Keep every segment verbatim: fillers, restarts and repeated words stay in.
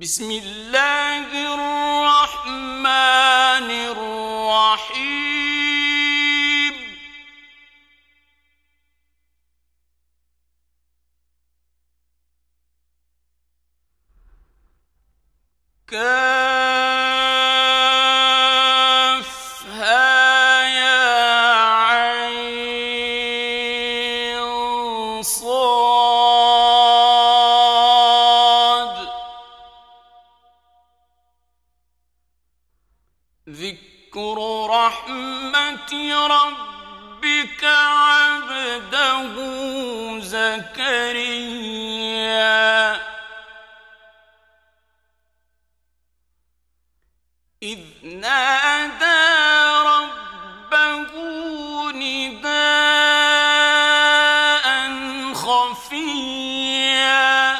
بسم الله الرحمن الرحيم. كافها يا عين صاد ذكر رحمة ربك عبده زكريا إذ نادى ربه نداء خفيا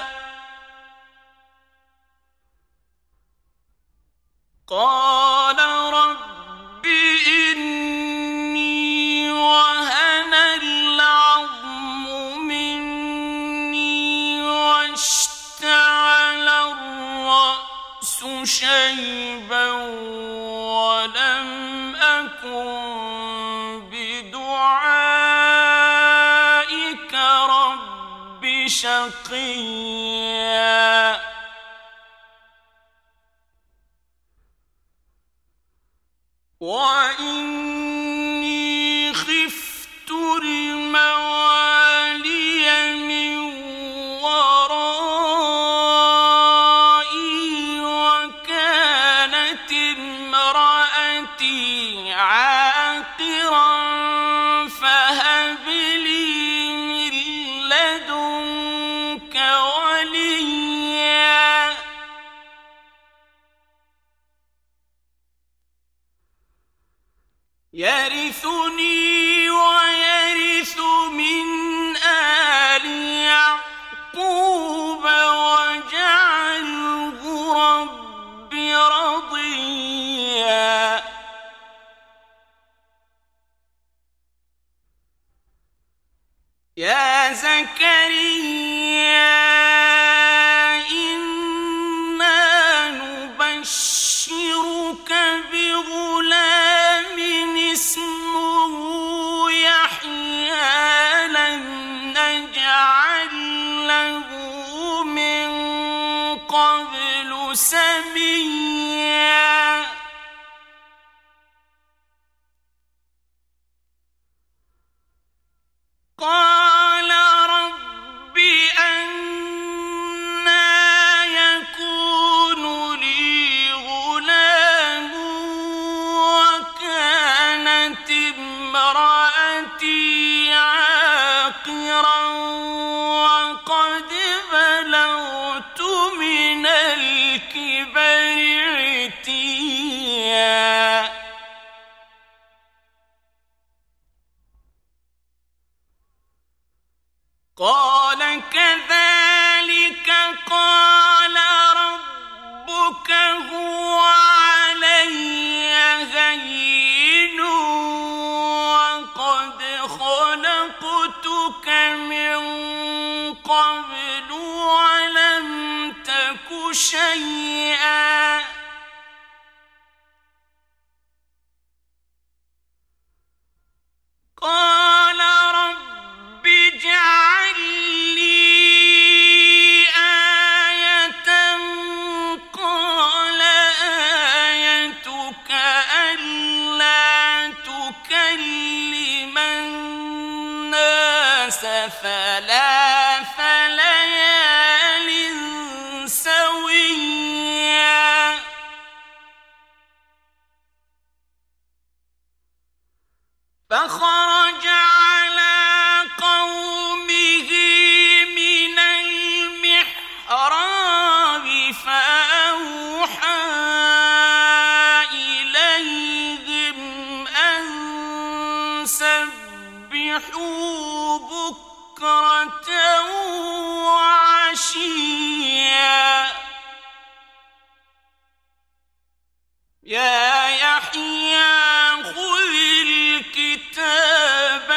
قال رب إني وهن العظم مني واشتعل الرأس شيبا ولم أكن بدعائك رب شقيا وإني خفت الموالي من ورائي وكانت امرأتي عاقرا فهب لي من لدنك وليا يرثني ويرث من آل يعقوب واجعله رب رضيا يا زكريا إنا نبشرك بغلام اسمه يحيى لم نجعل له من قبل سميا قال رب أنى يكون لي غلام وكانت امرأتي عاقرا وقد بلغت من الكبر عتيا قال كذلك قال ربك هو علي هين وقد خلقتك من قبل ولم تك شيئا قال رب اجعل لي آية قال آيتك ألا تكلم الناس ثلاث ليال سويا فخرج على قومه من المحراب فأوحى إليهم أن سبحوا بكرة وعشيا يا يحيى خذ الكتاب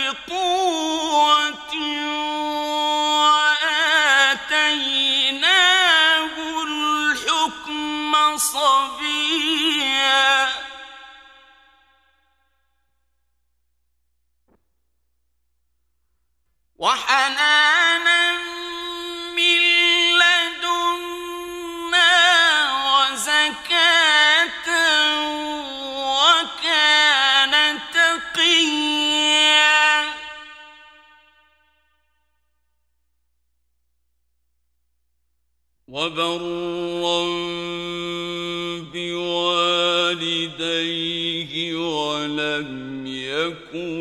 بقوة وآتيناه صبيا وحنانا من لدنا وزكاة وكان تقيا وبرا بوالديه ولم يكن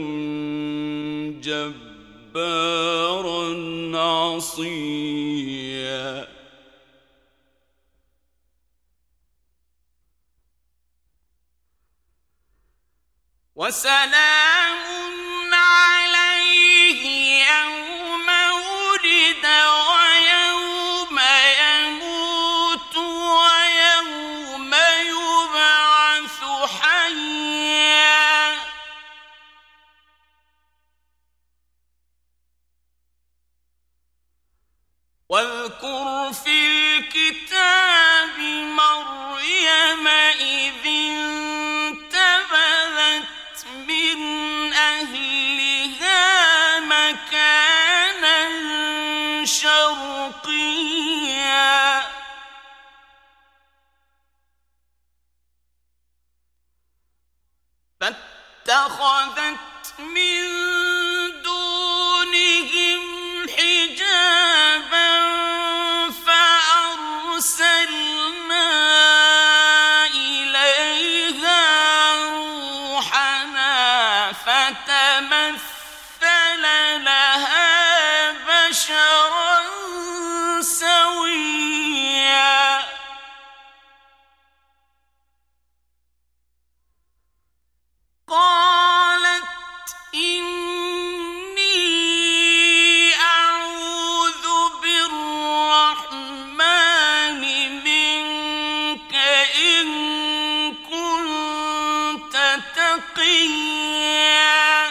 جبارا عصيا وسلام عليه يوم ولد ويوم يموت ويوم يبعث حيا واذكر في الكتاب مريم إذ انتبذت من أهلها مكانا شرقيا فاتخذت من دونهم حجابا فأرسلنا إليها روحنا فتمثل لها بشرا سويا قالت إني أعوذ بالرحمن منك إن كنت تقيا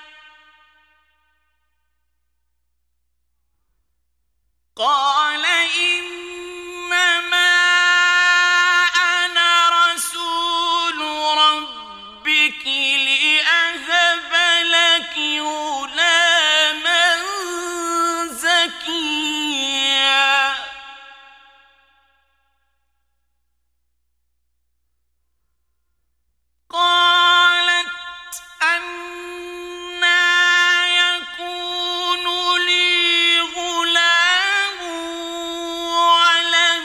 قال إنما أنا رسول ربك لأهب لك غلاما زكيا قالت أنى يكون لي غلام ولم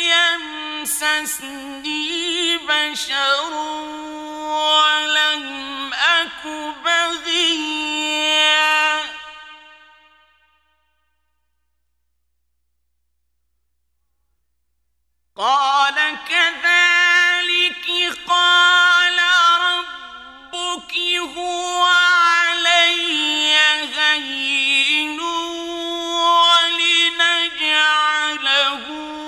يمسسني بشر ولم أك بغيا قال كذلك قال ربك هو علي هين ولنجعله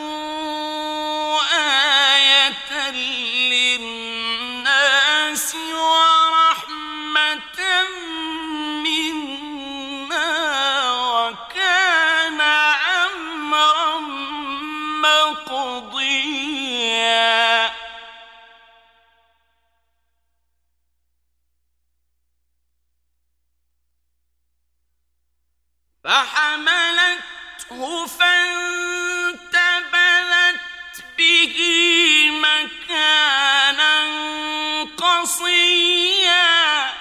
آية للناس ورحمة منا وكان أمرا مقضيا فحملته فانتبذت به مكانا قصيا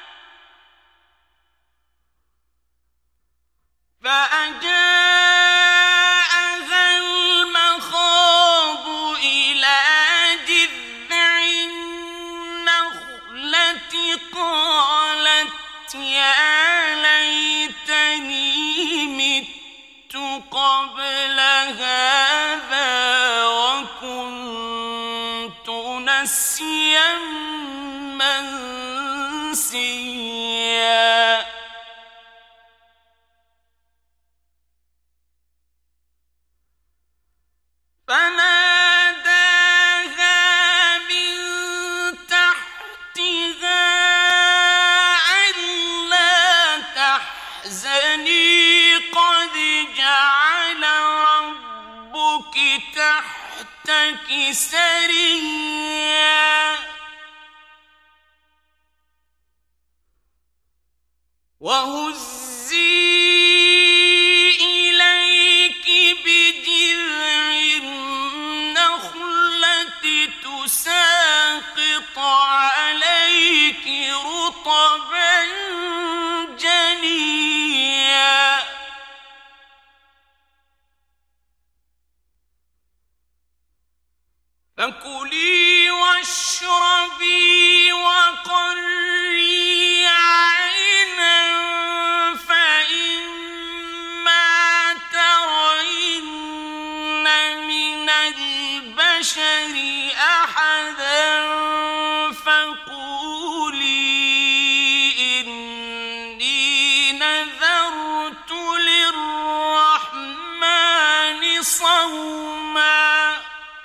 فأجاءها المخاض إلى جذع النخلة قالت يا ليتني مت قبل هذا وكنت نسيا منسيا فناداها من تحتها ألا تحزني قد جعل ربك تحتك تحتك سريا وهزي إليك بجذع النخلة تساقط عليك رطبا جنيا فكلي واشربي وقري عينا فإما ترين من البشر أحدا فقولي إني نذرت للرحمن صوما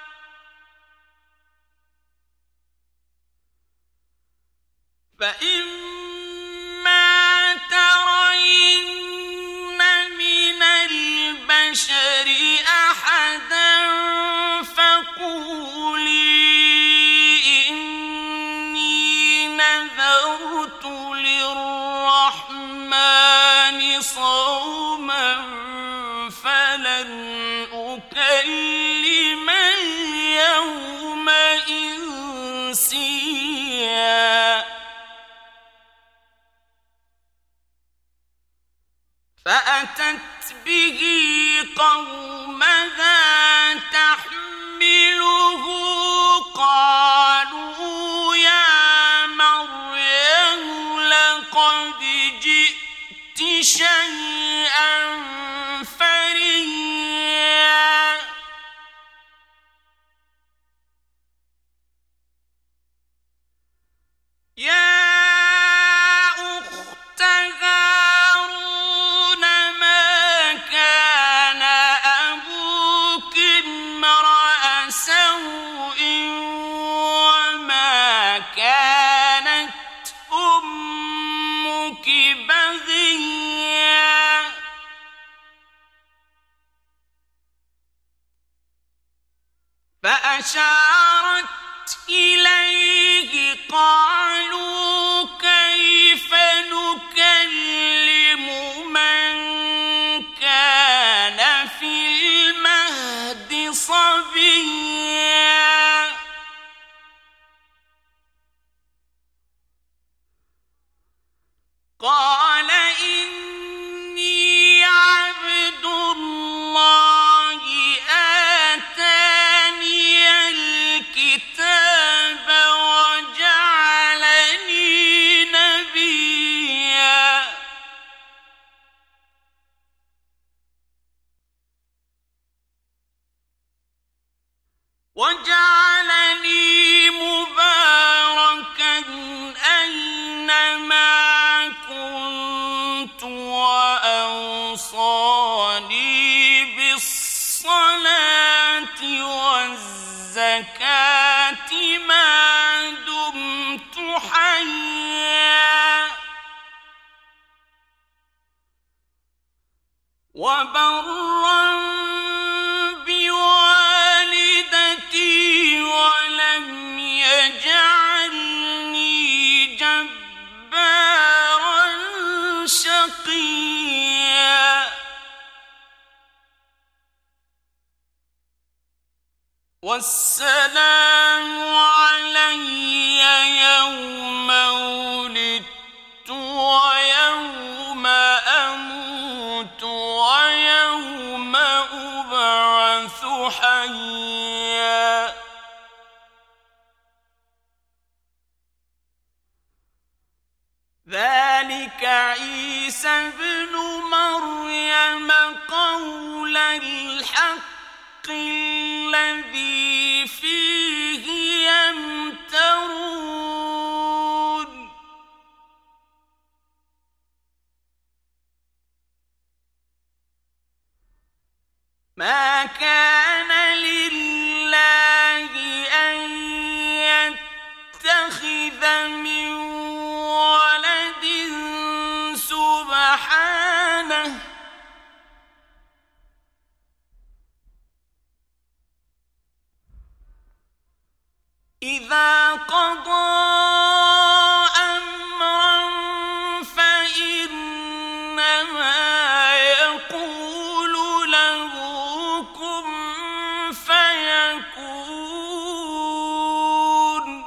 فإما ترين من البشر أحدا فقولي إني نذرت للرحمن صوما فلن أكلم اليوم إنسيا فأتت به قومها تحمله قالوا يا مريم لقد جئت شيئا فريا يا أخت هارون ما كان أبوك امرأ سوء وما كانت أمك بغيا فأشارت إليه قالوا كيف نكلم من كان في المهد صبيا قال إني عبد الله آتاني الكتاب وجعلني نبيا وجعلني مباركا أينما كنت وأوصاني بالصلاة والزكاة ما دمت حيا وبرا بوالدتي ولم يجعلني جبارا شقيا والسلام علي يوم ولدت ويوم أموت ويوم أبعث حيا ذلك عيسى ابن مريم قول الحق الذي فيه يمترون ما كان لله أن يتخذ من ولد سبحانه إذا قضى أمرا فإنما يقول له كن فيكون.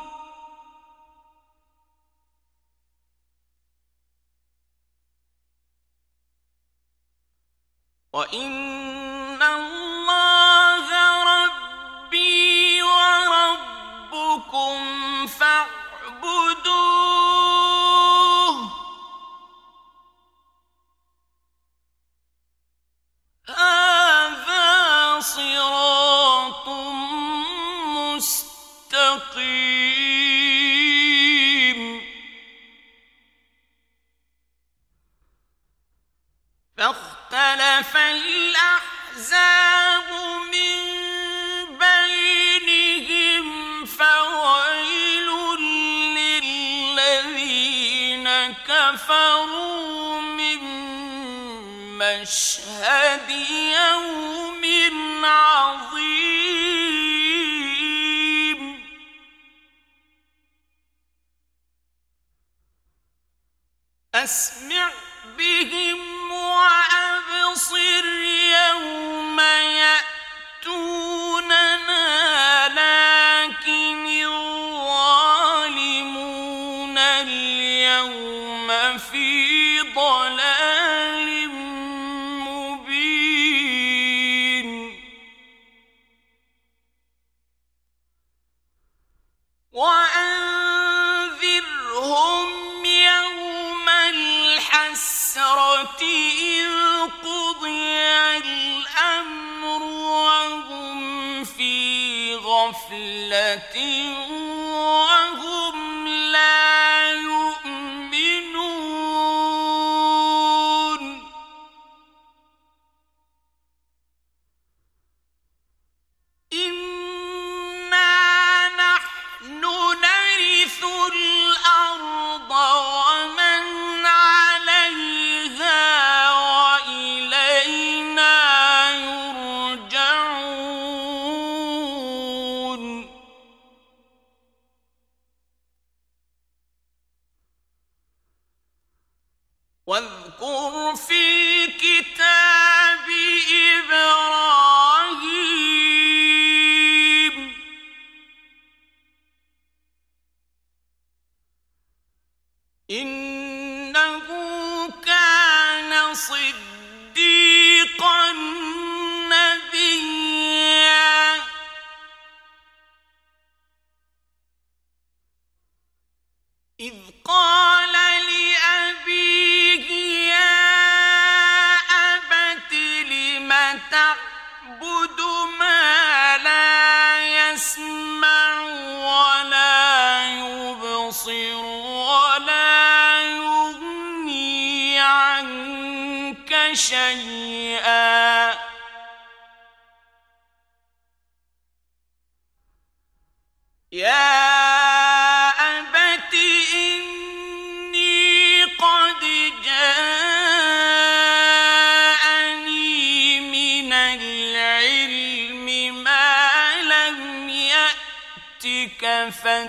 وإن الله ربي وربكم فاعبدوه هذا صراط مستقيم. فاختلف الأحزاب من بينهم فويل للذين كفروا من مشهد يوم عظيم. أسمع بهم وأبصر يوم يأتوننا لكن الظالمون اليوم في ضلال مبين. وأنذرهم يوم الحسرة إذ قضي الأمر وهم في غفلة وهم لا يؤمنون. إنا نحن نرث الأرض ومن عليها وإلينا يرجعون. واذكر في الكتاب إبراهيم إنه كان صديقا نبيا. إذ قال لأبيه يا أبت لم تعبد ما لا يسمع ولا يبصر ولا يغني عنك شيئا. يا أبت إني قد جاءني من العلم ما لم يأتك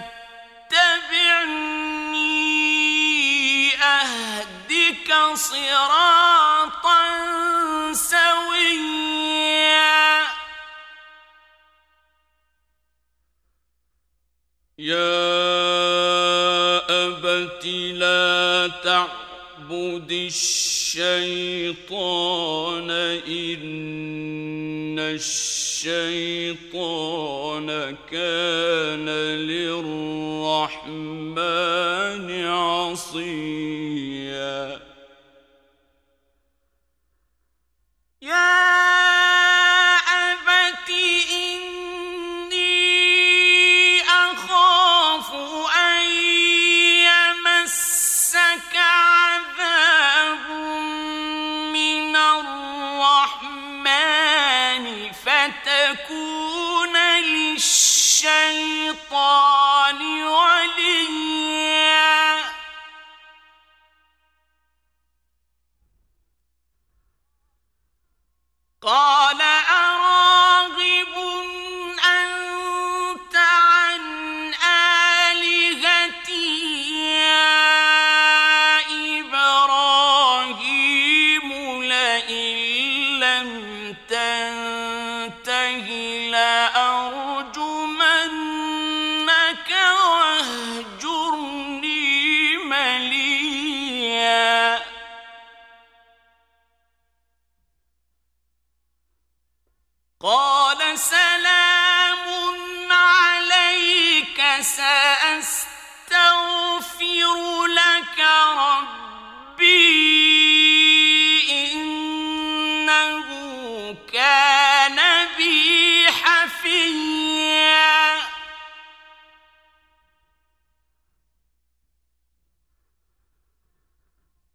فاتبعني أهدك صراطا سويا. يا أبت لا تعبد الشيطان إن الشيطان كان للرحمن عصيا. يا أبت إني أخاف أن يمسك عذاب من الرحمن فتكون للشيطان وليا. قال أراغب أنت عن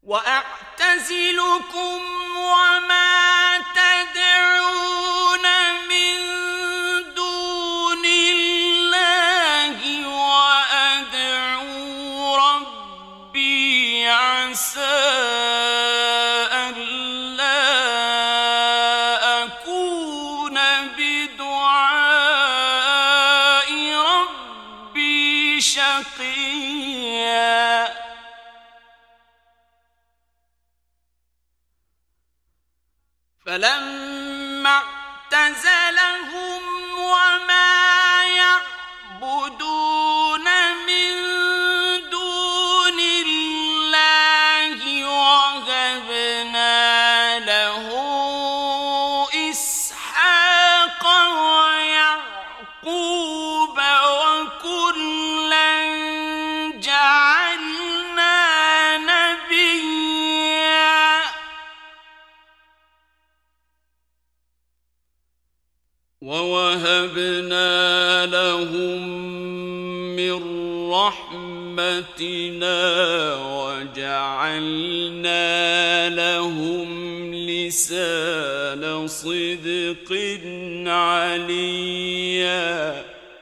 وأعتزلكم وما تدعون من دون الله وأدعو ربي عسى ألا أكون بدعاء ربي شقيا فلما اعتزلهم وما يعبدون من دون الله وهبنا له إسحاق ويعقوب وكلا جعلنا نبيا ووهبنا لهم من رحمتنا وجعلنا لهم لسان صدق عليا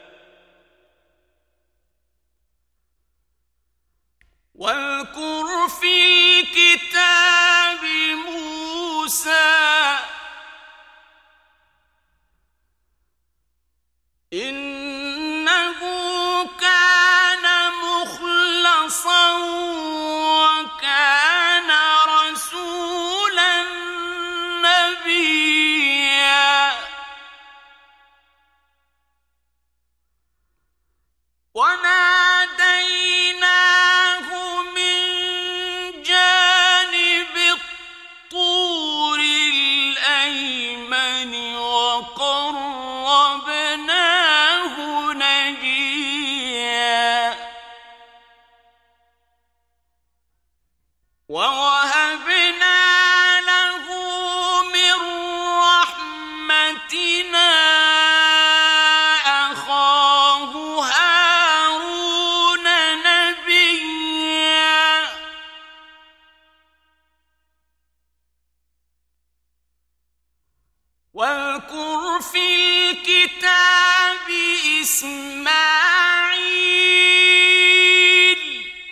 واذكر في الكتاب موسى إنه كان مخلصا وكان رسولا نبيا وناديناه من جانب الطور الأيمن وقربناه نجيا ووهبنا له من رحمتنا أخاه هارون نبيا واذكر في الكتاب إسماعيل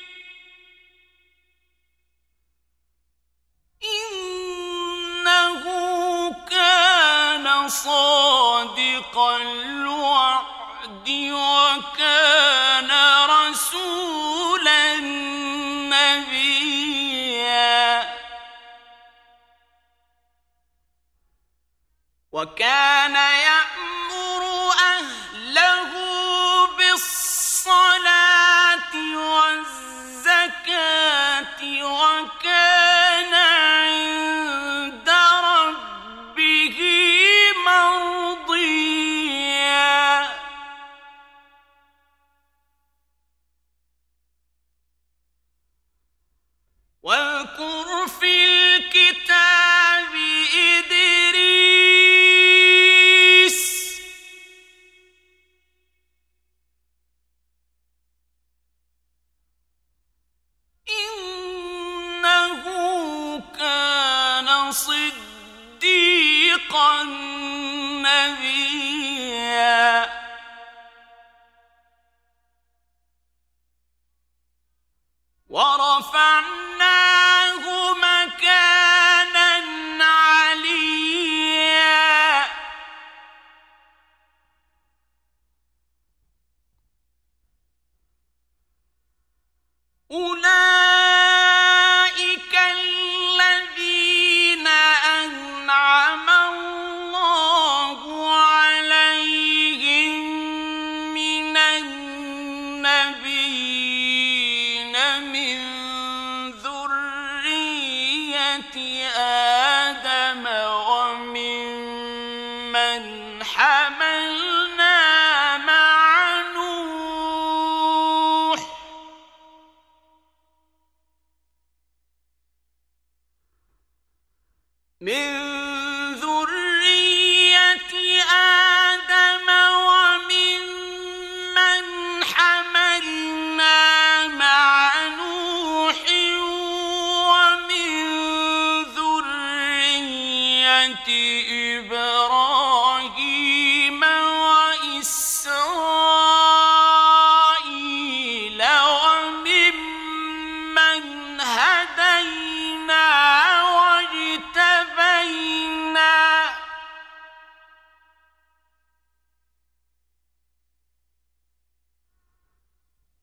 إنه كان صادق الوعد وكان رسولا نبيا وكان يأمر أهله بالصلاة والزكاة وكان عند ربه مرضيا واذكر في الكتاب إدريس إنه كان صديقا نبيا ورفعناه مكانا عليا أولئك الذين أنعم الله عليهم من النبيين من ذرية آدم وممن حملنا مع نوح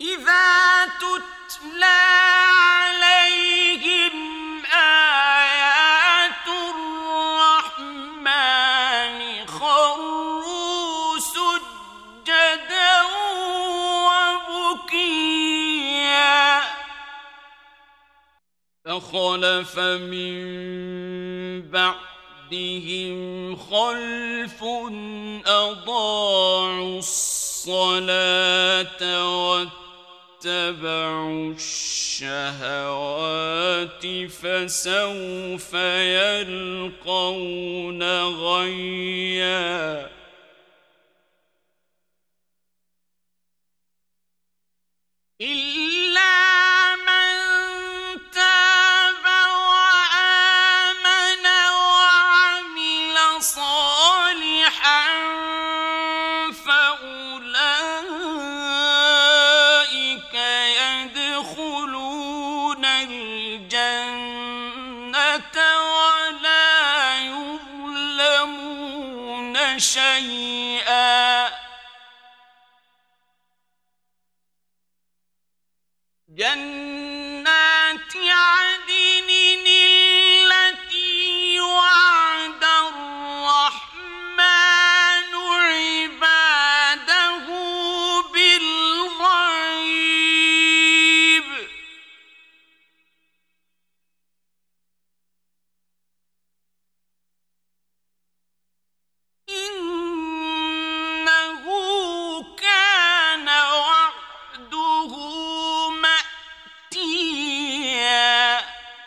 إذا تتلى عليهم آيات الرحمن خروا سجدا وبكيا فخلف من بعدهم خلف أضاعوا الصلاة واتبعوا الشهوات فسوف يلقون غيا إلا من تاب وآمن وعمل صالحا فأولئك يدخلون الجنة ولا يظلمون شيئا جنات عدن التي وعد الرحمن عباده بالغيب إنه كان وعده مأتيا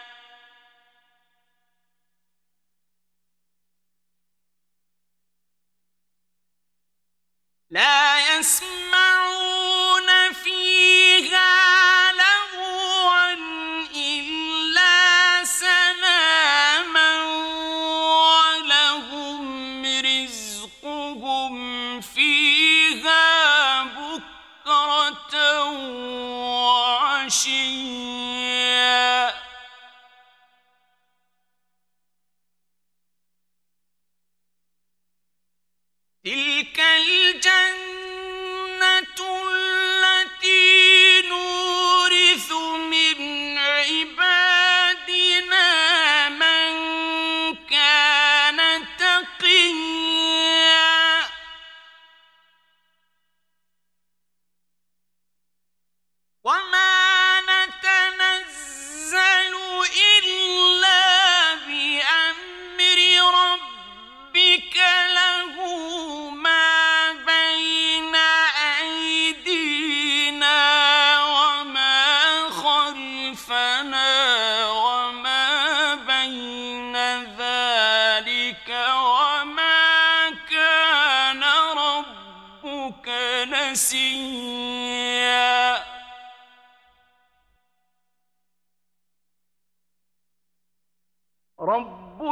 لا يسمعون فيها لغوا إلا سلاما ولهم رزقهم فيها بكرة وعشيا تلك الجنة التي نورث من عبادنا من كان تقيا وما نتنزل إلا بأمر ربك له ما بين أيدينا وما خلفنا وما بين ذلك وما كان ربك نسيا رب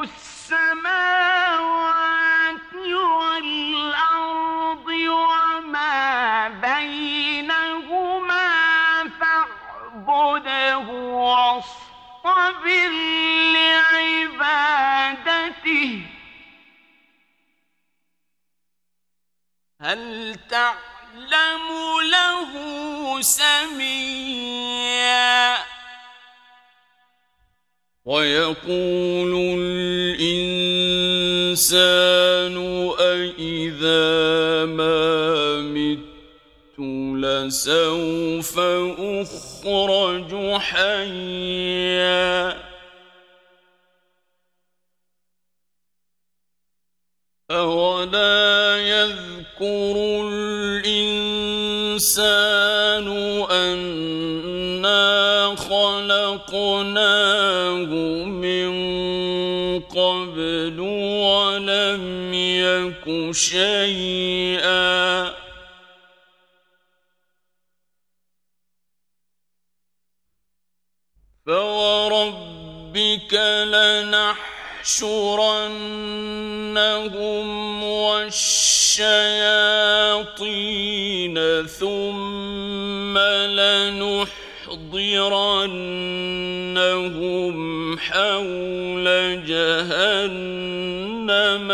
السماوات والأرض وما بينهما فاعبده واصطبر لعبادته هل تعلم له سميا ويقول الإنسان أإذا ما مت لسوف أخرج حيا أولا يذكر الإنسان أنا خلقناه من قبل ولم يك شيئا فوربك لنحشرنهم والشياطين ثم لنحضرنهم حول جهنم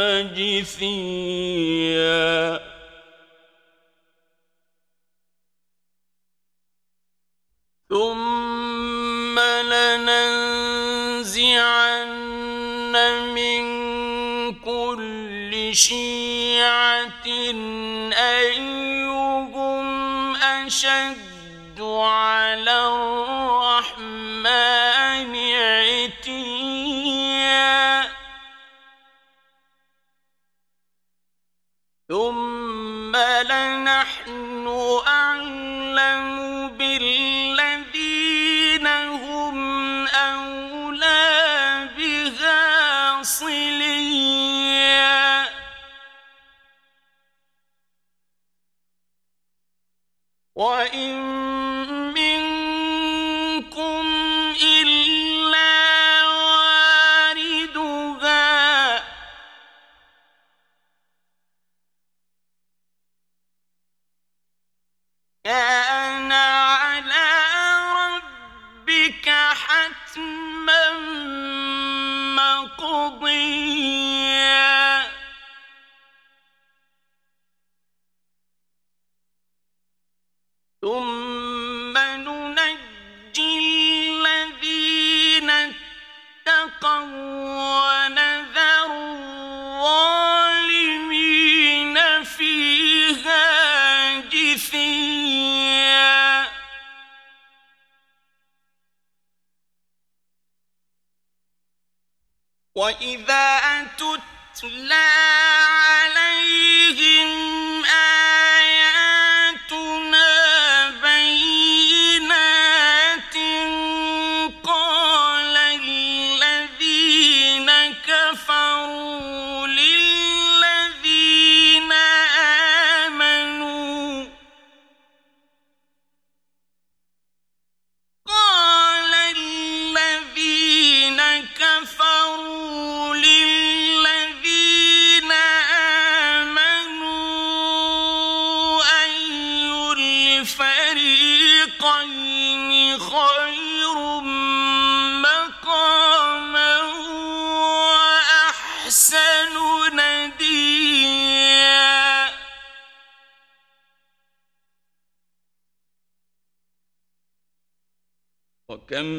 جثيا لننزعن من كل شيعة أيهم أشد على الرحمن عتيا ثم لنحن أعلم بالذين هم أولى بها صليا وإن منكم إلا واردها كان على ربك حتما مقضيا ثم ننجي الذين اتقوا ونذر الظالمين فيها جثيا وإذا تتلى عليهم آياتنا بينات قال الذين كفروا للذين آمنوا قال الذين كفروا للذين آمنوا أي الفريقين خير مقاما وأحسن نديا وكم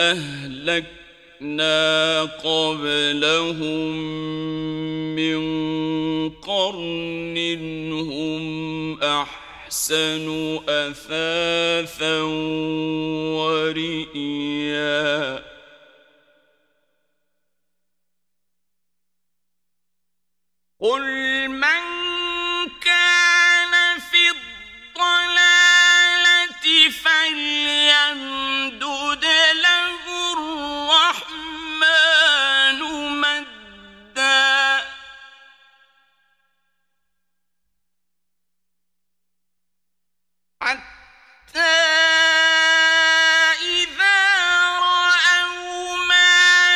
أهلكنا قبلهم من قرن هم أحسن أثاثا ورئيا قل من كان في الضلالة فليمدد له الرحمن مدا حتى إذا رأوا ما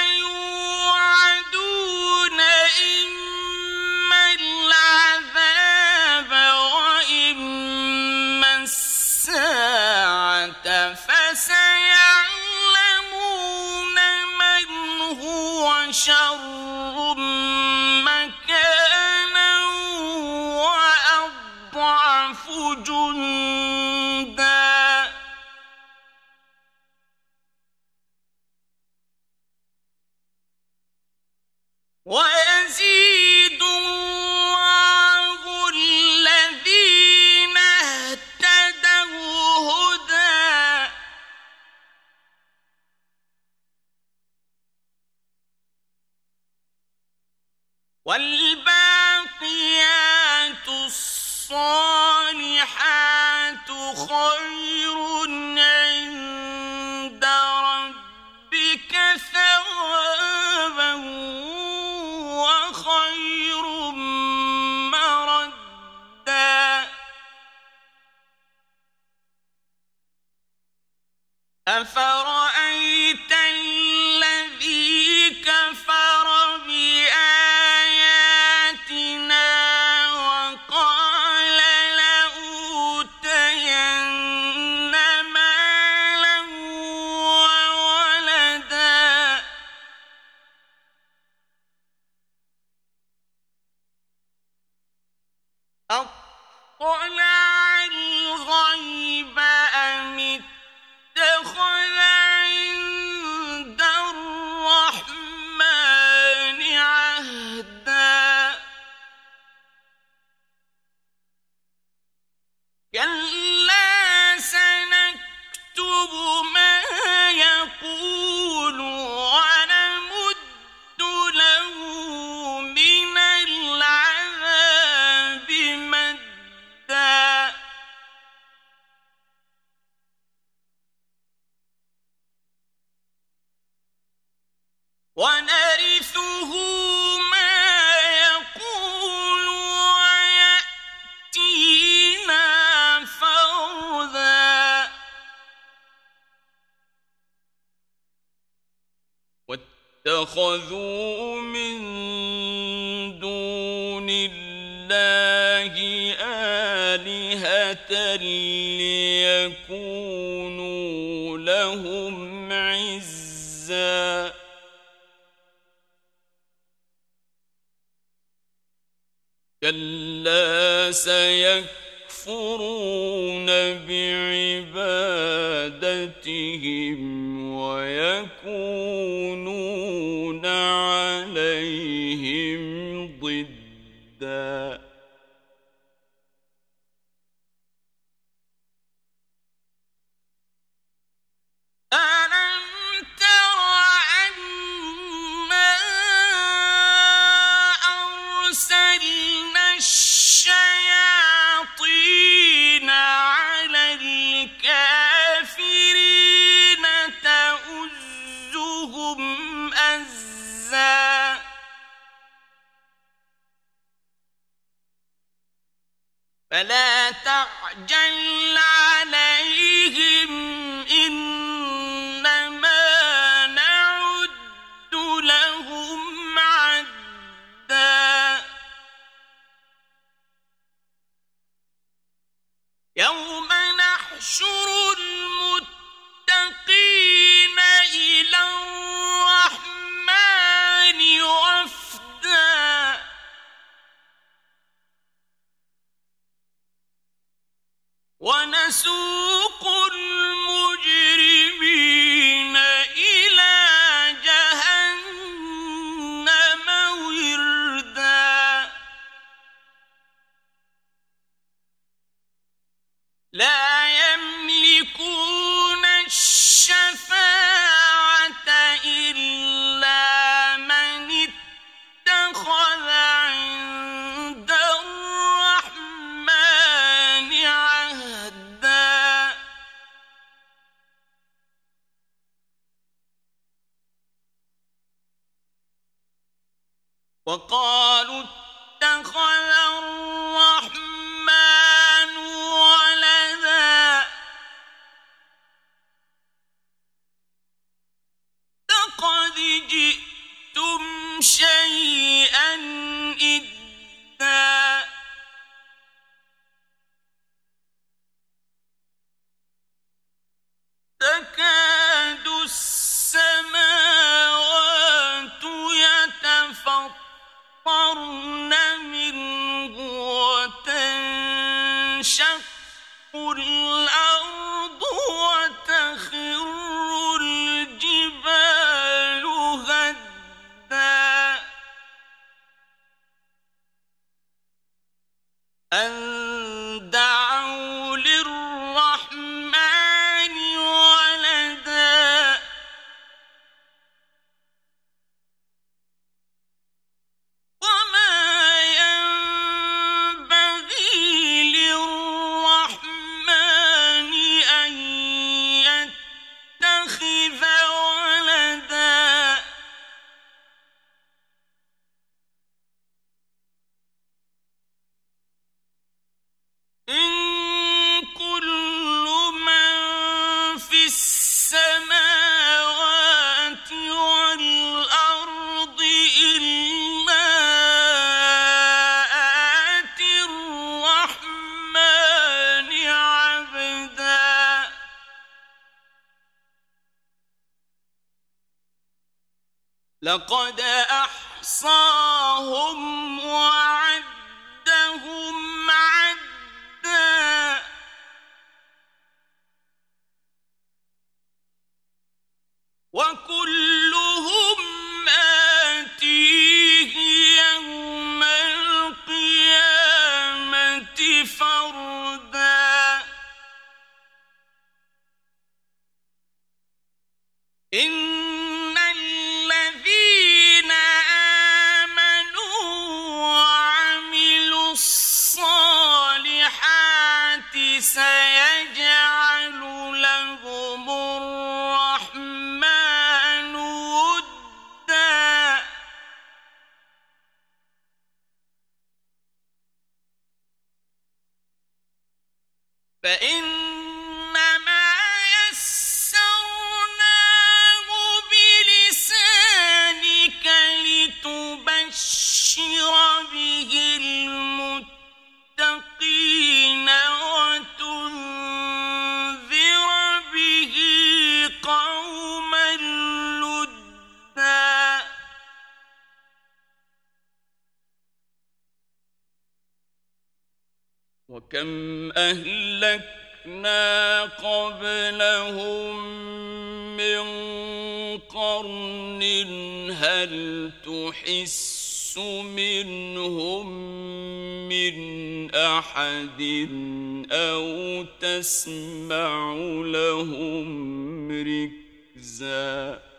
يوعدون إما العذاب وإما الساعة فسيعلمون من هو شر مكانا وأضعف جندا ويزيد الله الذين اهتدوا هدى والباقيات الصالحات خير عند ربك ثوابا وخير مردا أفرأيت الذي كفر بآياتنا وقال لأوتين مالا وولدا أطلع الغيب أم اتخذ عند اتخذوا من دون الله آلهة ليكونوا لهم عزا كلا سيكفرون بعبادتهم ويكونون عليهم ضدا ألم تر أنا أرسلنا الشياطين على الكافرين تؤزهم أزا فلا تعجل عليهم إنما نعد لهم عدا يوم نحشر المتقين إلى الرحمن وفدا ونسوق المجرمين إلى جهنم وردا لا يملكون الشفاعة إلا من اتخذ عند الرحمن عهدا وقالوا اتخذ الرحمن ولدا لقد جئتم شيئا إدا تكاد السماوات يتفطرن منه وتنشق الأرض وتخر الجبال هدا أن دعوا للرحمن ولدا وما ينبغي للرحمن أن يتخذ ولدا إن كل من في السماوات والأرض إلا آتي الرحمن عبدا لقد أحصاهم وعدهم عدا وكلهم آتيه يوم القيامة فردا إن الذين آمنوا وعملوا الصالحات سيجعل لهم الرحمن ودا فإنما يسرناه بلسانك وكم أهلكنا قبلهم من قرن هل تحس منهم من أحد أو تسمع لهم ركزا